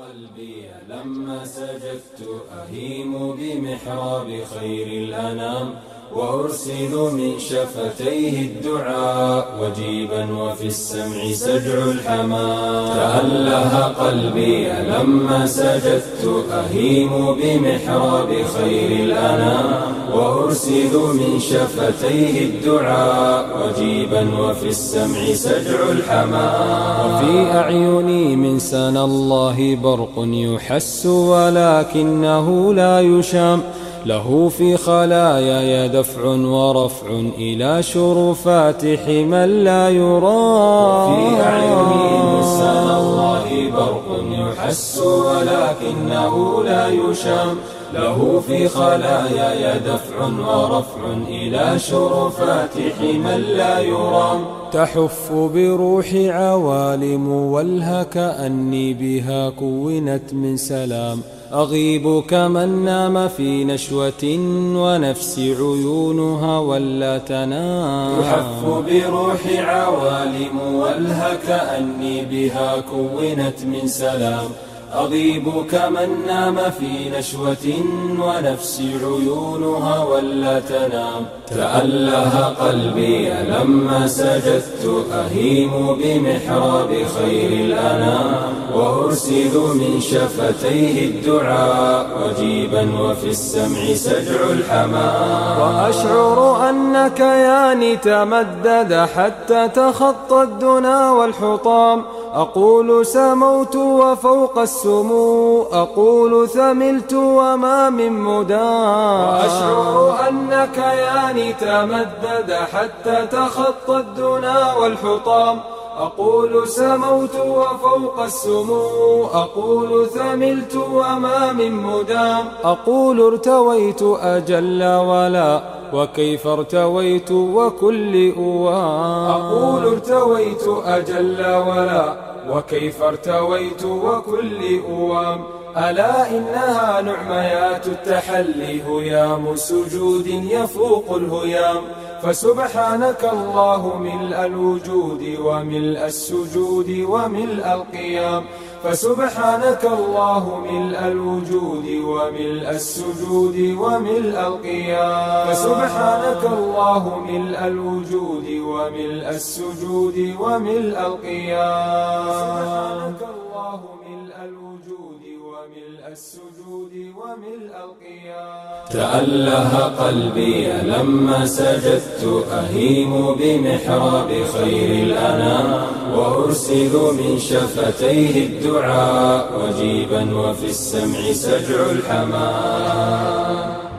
قلبي لما سجدت أهيم بمحراب خير الأنام، وأرسل من شفتيه الدعاء وجيبا وفي السمع سجع الحمام. تأله قلبي لما سجدت أهيم بمحراب خير الأنام، وأرسل من شفتيه الدعاء وجيبا وفي السمع سجع الحمام. وفي أعيني من سنا الله برق يحس ولكنه لا يشام، له في خلاياي دفع ورفع إلى شرفات حمى لا يرام. وفي أعيني من سنا الله برق يحس ولكنه لا يشام، له في خلاياي دفع ورفع إلى شرفات حمى لا يرام. تحف بروحي عوالم والها كأني بها كونت من سلام، أغيب كمن نام في نشوة ونفسي عيونها ولا تنام. تحف بروحي عوالم والها كأني بها كونت من سلام، أغيب كمن نام في نشوة ونفسي عيونها ولا تنام. تأله قلبي لما سجدت أهيم بمحراب خير الأنام، وأرسل من شفتيه الدعاء وجيبا وفي السمع سجع الحمام. وأشعر أن كياني تمدد حتى تخطى الدنا والحطام، أقول سموت وفوق السمو أقول ثملت وما من مدام. وأشعر أن كياني تمدد حتى تخطى الدنا والحطام، أقول سموت وفوق السمو أقول ثملت وما من مدام. أقول ارتويت أجل ولا وكيف ارتويت وكل أوام. أقول ارتويت أجل ولا وكيف ارتويت وكل أوام. ألا إنها نعميات التحلي هيام سجود يفوق الهيام، فسبحانك الله ملء الوجود وملء السجود وملء القيام. فسبحانك الله ملء الوجود وملء السجود وملء القيام. فسبحانك الله ملء الوجود وملء السجود وملء القيام. سبحانك الله ملء الوجود وملء السجود وملء القيام. تأله قلبي لما سجدت أهيم بمحراب خير الأنام، وأرسل من شفتيه الدعاء وجيبا وفي السمع سجع الحمام.